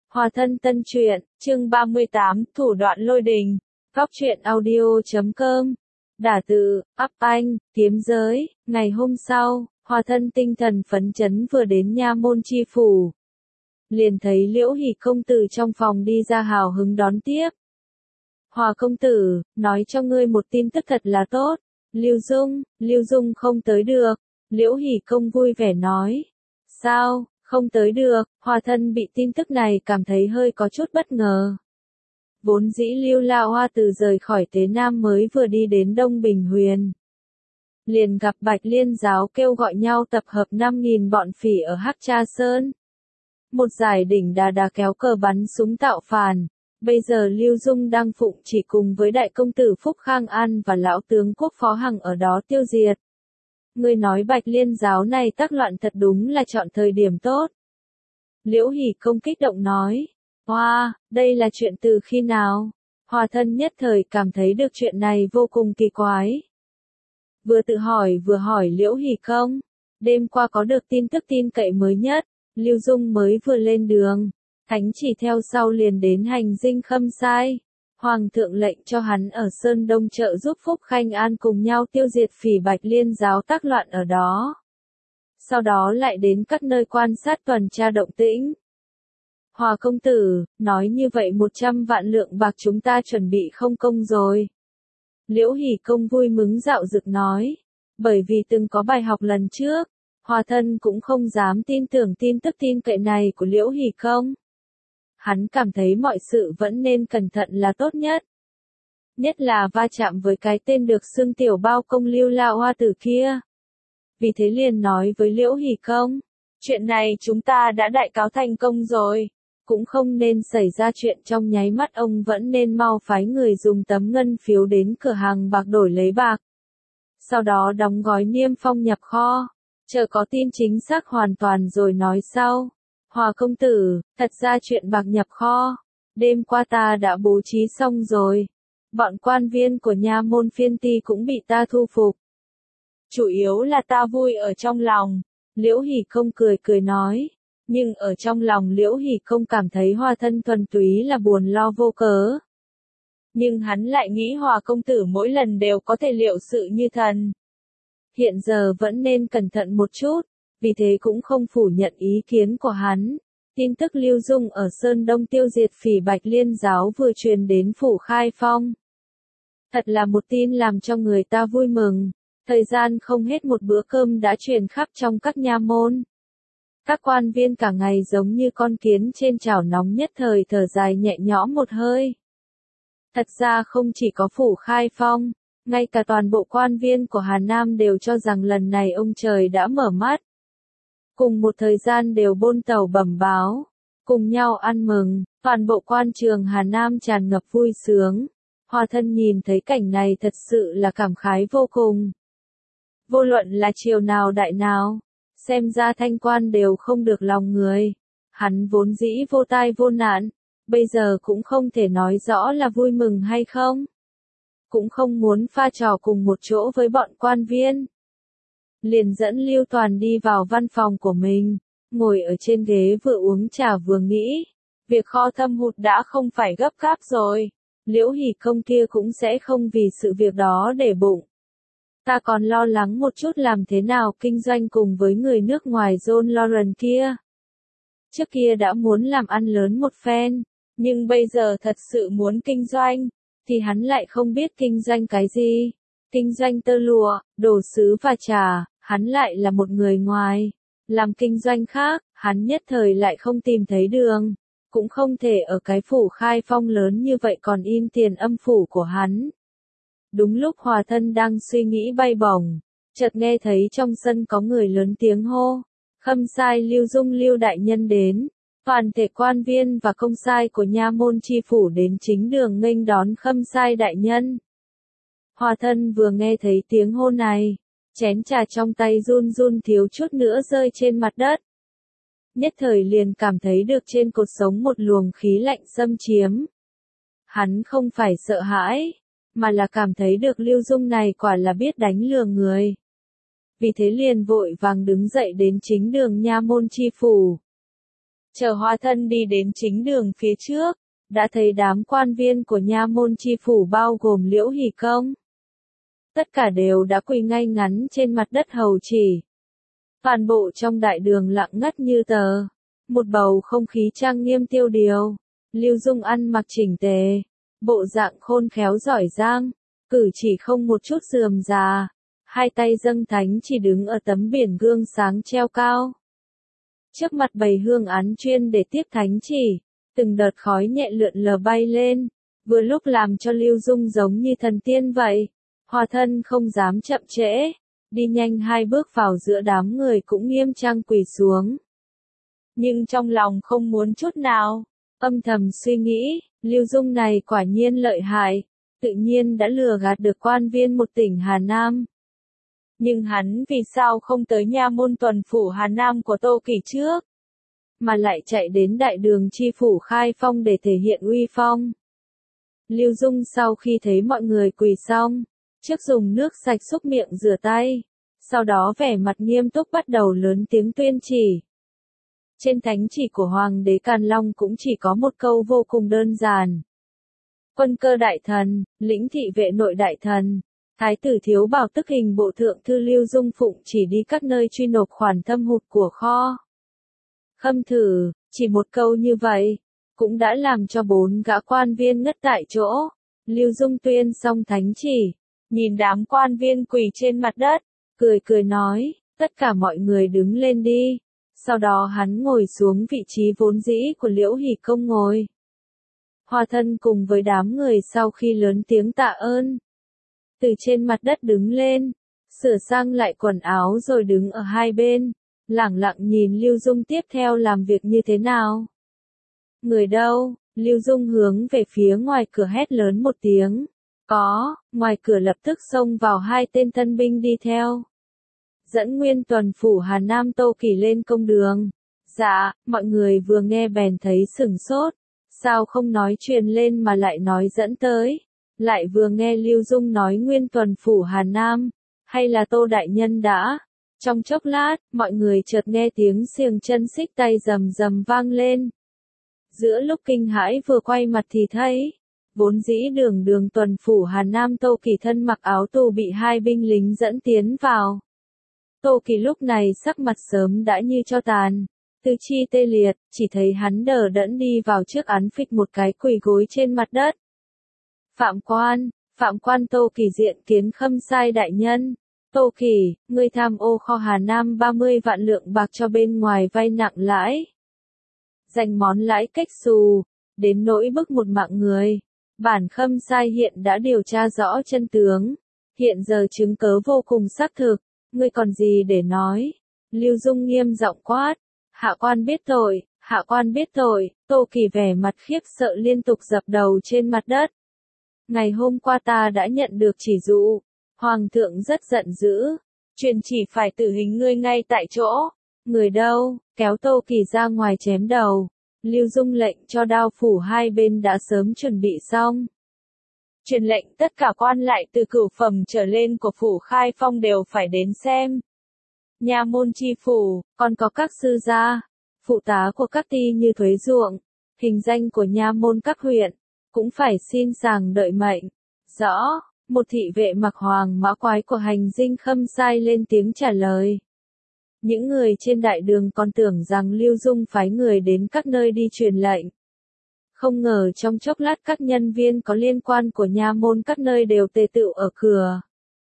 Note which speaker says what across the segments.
Speaker 1: Hòa thân tân truyện, chương 38, thủ đoạn lôi đình. Góc truyện audio.com. Đả từ, ắp anh, kiếm giới. Ngày hôm sau, Hòa thân tinh thần phấn chấn vừa đến nha môn chi phủ. Liền thấy Liễu Hỷ công tử trong phòng đi ra hào hứng đón tiếp. Hòa công tử, nói cho ngươi một tin tức thật là tốt. Lưu Dung không tới được. Liễu Hỷ công vui vẻ nói. Sao? Không tới được, Hòa thân bị tin tức này cảm thấy hơi có chút bất ngờ. Vốn dĩ Lưu La Hoa từ rời khỏi Tế Nam mới vừa đi đến Đông Bình Huyền. Liền gặp Bạch Liên giáo kêu gọi nhau tập hợp 5.000 bọn phỉ ở Hắc Tra Sơn. Một giải đỉnh đà kéo cờ bắn súng tạo phản. Bây giờ Lưu Dung đang phụng chỉ cùng với đại công tử Phúc Khang An và lão tướng Quốc Phó Hằng ở đó tiêu diệt. Ngươi nói Bạch Liên giáo này tác loạn thật đúng là chọn thời điểm tốt. Liễu Hỷ công kích động nói. Hoa, đây là chuyện từ khi nào? Hòa thân nhất thời cảm thấy được chuyện này vô cùng kỳ quái. Vừa tự hỏi vừa hỏi Liễu Hỷ công. Đêm qua có được tin tức tin cậy mới nhất. Lưu Dung mới vừa lên đường. Thánh chỉ theo sau liền đến hành dinh Khâm Sai. Hoàng thượng lệnh cho hắn ở Sơn Đông trợ giúp Phúc Khanh An cùng nhau tiêu diệt phỉ Bạch Liên giáo tác loạn ở đó. Sau đó lại đến các nơi quan sát tuần tra động tĩnh. Hòa công tử, nói như vậy 100 vạn lượng bạc chúng ta chuẩn bị không công rồi. Liễu Hỷ công vui mừng dạo dực nói. Bởi vì từng có bài học lần trước, Hòa thân cũng không dám tin tưởng tin tức tin cậy này của Liễu Hỷ công. Hắn cảm thấy mọi sự vẫn nên cẩn thận là tốt nhất. Nhất là va chạm với cái tên được xưng tiểu bao công Lưu La Hoa tử kia. Vì thế liền nói với Liễu Hỷ công. Chuyện này chúng ta đã đại cáo thành công rồi. Cũng không nên xảy ra chuyện trong nháy mắt, ông vẫn nên mau phái người dùng tấm ngân phiếu đến cửa hàng bạc đổi lấy bạc. Sau đó đóng gói niêm phong nhập kho. Chờ có tin chính xác hoàn toàn rồi nói sau. Hòa công tử, thật ra chuyện bạc nhập kho, đêm qua ta đã bố trí xong rồi. Bọn quan viên của nha môn phiên ty cũng bị ta thu phục. Chủ yếu là ta vui ở trong lòng. Liễu Hỷ công cười nói. Nhưng ở trong lòng Liễu Hỷ công cảm thấy Hòa thân thuần túy là buồn lo vô cớ. Nhưng hắn lại nghĩ Hòa công tử mỗi lần đều có thể liệu sự như thần. Hiện giờ vẫn nên cẩn thận một chút. Vì thế cũng không phủ nhận ý kiến của hắn. Tin tức Lưu Dung ở Sơn Đông tiêu diệt phỉ Bạch Liên giáo vừa truyền đến phủ Khai Phong. Thật là một tin làm cho người ta vui mừng. Thời gian không hết một bữa cơm đã truyền khắp trong các nha môn. Các quan viên cả ngày giống như con kiến trên chảo nóng, nhất thời thở dài nhẹ nhõm một hơi. Thật ra không chỉ có phủ Khai Phong, ngay cả toàn bộ quan viên của Hà Nam đều cho rằng lần này ông trời đã mở mắt. Cùng một thời gian đều bôn tàu bẩm báo, cùng nhau ăn mừng, toàn bộ quan trường Hà Nam tràn ngập vui sướng. Hòa thân nhìn thấy cảnh này thật sự là cảm khái vô cùng. Vô luận là triều nào đại nào, xem ra thanh quan đều không được lòng người. Hắn vốn dĩ vô tai vô nạn, bây giờ cũng không thể nói rõ là vui mừng hay không. Cũng không muốn pha trò cùng một chỗ với bọn quan viên. Liền dẫn Lưu Toàn đi vào văn phòng của mình, ngồi ở trên ghế vừa uống trà vừa nghĩ. Việc kho thâm hụt đã không phải gấp gáp rồi. Liễu Hỷ công kia cũng sẽ không vì sự việc đó để bụng. Ta còn lo lắng một chút làm thế nào kinh doanh cùng với người nước ngoài John Lauren kia. Trước kia đã muốn làm ăn lớn một phen, nhưng bây giờ thật sự muốn kinh doanh, thì hắn lại không biết kinh doanh cái gì. Kinh doanh tơ lụa, đồ sứ và trà, hắn lại là một người ngoài. Làm kinh doanh khác, hắn nhất thời lại không tìm thấy đường. Cũng không thể ở cái phủ Khai Phong lớn như vậy còn in tiền âm phủ của hắn. Đúng lúc Hòa thân đang suy nghĩ bay bổng, chợt nghe thấy trong sân có người lớn tiếng hô. Khâm sai Lưu Dung Lưu đại nhân đến. Toàn thể quan viên và công sai của nha môn chi phủ đến chính đường nghênh đón Khâm sai đại nhân. Hòa thân vừa nghe thấy tiếng hô này, chén trà trong tay run run thiếu chút nữa rơi trên mặt đất. Nhất thời liền cảm thấy được trên cột sống một luồng khí lạnh xâm chiếm. Hắn không phải sợ hãi, mà là cảm thấy được Lưu Dung này quả là biết đánh lừa người. Vì thế liền vội vàng đứng dậy đến chính đường nha môn chi phủ. Chờ Hoa Thân đi đến chính đường phía trước, đã thấy đám quan viên của nha môn chi phủ bao gồm Liễu Hỷ Công. Tất cả đều đã quỳ ngay ngắn trên mặt đất hầu chỉ. Toàn bộ trong đại đường lặng ngắt như tờ. Một bầu không khí trang nghiêm tiêu điều. Lưu Dung ăn mặc chỉnh tề. Bộ dạng khôn khéo giỏi giang. Cử chỉ không một chút rườm rà. Hai tay dâng thánh chỉ đứng ở tấm biển gương sáng treo cao. Trước mặt bày hương án chuyên để tiếp thánh chỉ. Từng đợt khói nhẹ lượn lờ bay lên. Vừa lúc làm cho Lưu Dung giống như thần tiên vậy. Hoa Thân không dám chậm trễ. Đi nhanh 2 bước vào giữa đám người cũng nghiêm trang quỳ xuống. Nhưng trong lòng không muốn chút nào. Âm thầm suy nghĩ, Lưu Dung này quả nhiên lợi hại. Tự nhiên đã lừa gạt được quan viên một tỉnh Hà Nam. Nhưng hắn vì sao không tới nha môn tuần phủ Hà Nam của Tô Kỳ trước, mà lại chạy đến đại đường chi phủ Khai Phong để thể hiện uy phong. Lưu Dung sau khi thấy mọi người quỳ xong, trước dùng nước sạch xúc miệng rửa tay, sau đó vẻ mặt nghiêm túc bắt đầu lớn tiếng tuyên chỉ. Trên thánh chỉ của Hoàng đế Càn Long cũng chỉ có một câu vô cùng đơn giản. Quân cơ đại thần, lĩnh thị vệ nội đại thần, Thái tử Thiếu Bảo tức hình bộ thượng thư Lưu Dung phụng chỉ đi các nơi truy nộp khoản thâm hụt của kho. Khâm thử, chỉ một câu như vậy, cũng đã làm cho 4 gã quan viên ngất tại chỗ. Lưu Dung tuyên xong thánh chỉ, nhìn đám quan viên quỳ trên mặt đất, cười nói, tất cả mọi người đứng lên đi. Sau đó hắn ngồi xuống vị trí vốn dĩ của Liễu Hỷ Công ngồi. Hoa Thân cùng với đám người sau khi lớn tiếng tạ ơn, từ trên mặt đất đứng lên, sửa sang lại quần áo rồi đứng ở hai bên, lẳng lặng nhìn Lưu Dung tiếp theo làm việc như thế nào. Người đâu? Lưu Dung hướng về phía ngoài cửa hét lớn một tiếng. Có, ngoài cửa lập tức xông vào 2 tên thân binh đi theo. Dẫn nguyên tuần phủ Hà Nam Tô Kỳ lên công đường. Dạ, mọi người vừa nghe bèn thấy sửng sốt. Sao không nói truyền lên mà lại nói dẫn tới. Lại vừa nghe Lưu Dung nói nguyên tuần phủ Hà Nam. Hay là Tô Đại Nhân đã. Trong chốc lát, mọi người chợt nghe tiếng xiềng chân xích tay rầm rầm vang lên. Giữa lúc kinh hãi vừa quay mặt thì thấy, vốn dĩ đường tuần phủ Hà Nam Tô Kỳ thân mặc áo tù bị 2 binh lính dẫn tiến vào. Tô Kỳ lúc này sắc mặt sớm đã như tro tàn, tứ chi tê liệt, chỉ thấy hắn đờ đẫn đi vào trước án phịch một cái quỳ gối trên mặt đất. Phạm quan Tô Kỳ diện kiến Khâm Sai đại nhân. Tô Kỳ, ngươi tham ô kho Hà Nam 30 vạn lượng bạc cho bên ngoài vay nặng lãi. Dành món lãi cách xù, đến nỗi bức một mạng người. Bản Khâm Sai hiện đã điều tra rõ chân tướng. Hiện giờ chứng cớ vô cùng xác thực, ngươi còn gì để nói? Lưu Dung nghiêm giọng quát. Hạ quan biết tội, hạ quan biết tội. Tô Kỳ vẻ mặt khiếp sợ liên tục dập đầu trên mặt đất. Ngày hôm qua ta đã nhận được chỉ dụ. Hoàng thượng rất giận dữ. Truyền chỉ phải tử hình ngươi ngay tại chỗ. Người đâu, kéo Tô Kỳ ra ngoài chém đầu. Lưu Dung lệnh cho đao phủ hai bên đã sớm chuẩn bị xong. Truyền lệnh tất cả quan lại từ cửu phẩm trở lên của phủ Khai Phong đều phải đến xem. Nha môn chi phủ, còn có các sư gia, phụ tá của các ty như thuế ruộng, hình danh của nha môn các huyện, cũng phải xin sàng đợi mệnh. Rõ, một thị vệ mặc hoàng mã quái của hành dinh Khâm Sai lên tiếng trả lời. Những người trên đại đường còn tưởng rằng Lưu Dung phái người đến các nơi đi truyền lệnh. Không ngờ trong chốc lát các nhân viên có liên quan của nha môn các nơi đều tề tựu ở cửa.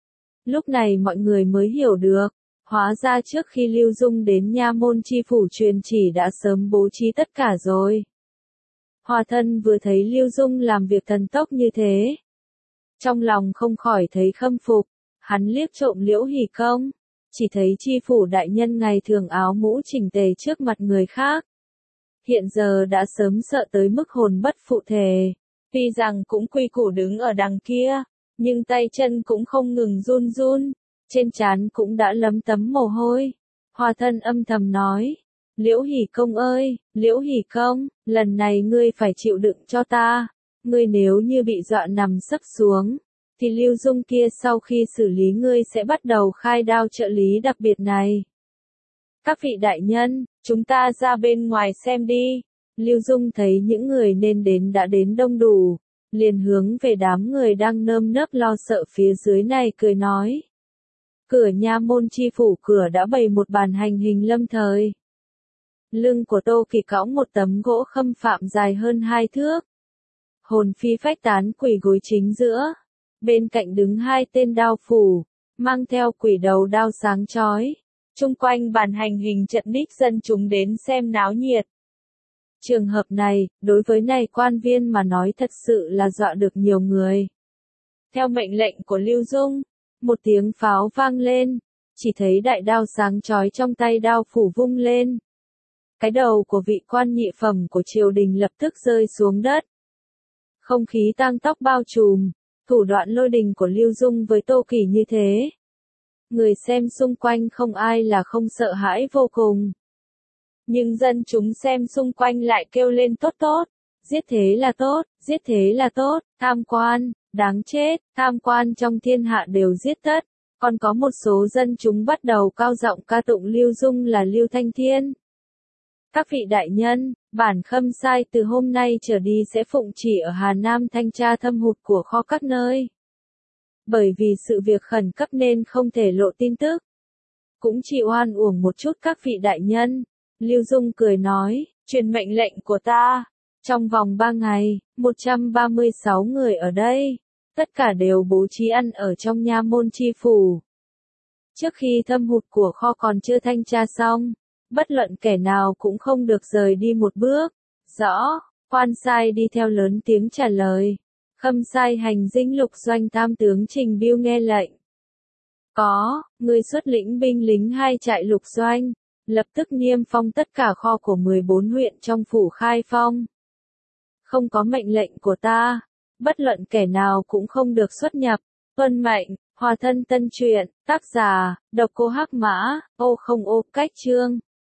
Speaker 1: Lúc này mọi người mới hiểu được, hóa ra trước khi Lưu Dung đến nha môn chi phủ truyền chỉ đã sớm bố trí tất cả rồi. Hoa Thân vừa thấy Lưu Dung làm việc thần tốc như thế, trong lòng không khỏi thấy khâm phục, hắn liếc trộm Liễu Hỷ Công, chỉ thấy chi phủ đại nhân ngày thường áo mũ chỉnh tề trước mặt người khác. Hiện giờ đã sớm sợ tới mức hồn bất phụ thể, tuy rằng cũng quy củ đứng ở đằng kia, nhưng tay chân cũng không ngừng run run, trên trán cũng đã lấm tấm mồ hôi. Hoa Thân âm thầm nói, Liễu Hỷ Công ơi, Liễu Hỷ Công, lần này ngươi phải chịu đựng cho ta, ngươi nếu như bị dọa nằm sấp xuống, thì Lưu Dung kia sau khi xử lý ngươi sẽ bắt đầu khai đao trợ lý đặc biệt này. Các vị đại nhân, chúng ta ra bên ngoài xem đi. Lưu Dung thấy những người nên đến đã đến đông đủ, liền hướng về đám người đang nơm nớp lo sợ phía dưới này cười nói. Cửa nha môn chi phủ cửa đã bày một bàn hành hình lâm thời. Lưng của Tô Kỳ cõng một tấm gỗ khâm phạm dài hơn 2 thước. Hồn phi phách tán quỳ gối chính giữa. Bên cạnh đứng 2 tên đao phủ, mang theo quỷ đầu đao sáng chói. Chung quanh bàn hành hình trận đích dân chúng đến xem náo nhiệt. Trường hợp này, đối với này quan viên mà nói thật sự là dọa được nhiều người. Theo mệnh lệnh của Lưu Dung, một tiếng pháo vang lên, chỉ thấy đại đao sáng chói trong tay đao phủ vung lên. Cái đầu của vị quan nhị phẩm của triều đình lập tức rơi xuống đất. Không khí tang tóc bao trùm, thủ đoạn lôi đình của Lưu Dung với Tô Kỳ như thế. Người xem xung quanh không ai là không sợ hãi vô cùng. Nhưng dân chúng xem xung quanh lại kêu lên tốt tốt, giết thế là tốt, giết thế là tốt, tham quan, đáng chết, tham quan trong thiên hạ đều giết tất. Còn có một số dân chúng bắt đầu cao giọng ca tụng Lưu Dung là Lưu Thanh Thiên. Các vị đại nhân, bản khâm sai từ hôm nay trở đi sẽ phụng chỉ ở Hà Nam thanh tra thâm hụt của kho các nơi. Bởi vì sự việc khẩn cấp nên không thể lộ tin tức. Cũng chỉ oan uổng một chút các vị đại nhân. Lưu Dung cười nói, truyền mệnh lệnh của ta. Trong vòng 3 ngày, 136 người ở đây, tất cả đều bố trí ăn ở trong nha môn chi phủ. Trước khi thâm hụt của kho còn chưa thanh tra xong, bất luận kẻ nào cũng không được rời đi một bước. Rõ, quan sai đi theo lớn tiếng trả lời. Khâm sai hành dinh lục doanh tam tướng Trình Biêu nghe lệnh. Có, người xuất lĩnh binh lính 2 trại lục doanh, lập tức niêm phong tất cả kho của 14 huyện trong phủ Khai Phong. Không có mệnh lệnh của ta, bất luận kẻ nào cũng không được xuất nhập. Tuân mệnh, Hòa Thân Tân Truyện, tác giả, Độc Cô Hắc Mã, ô không ô, cách chương.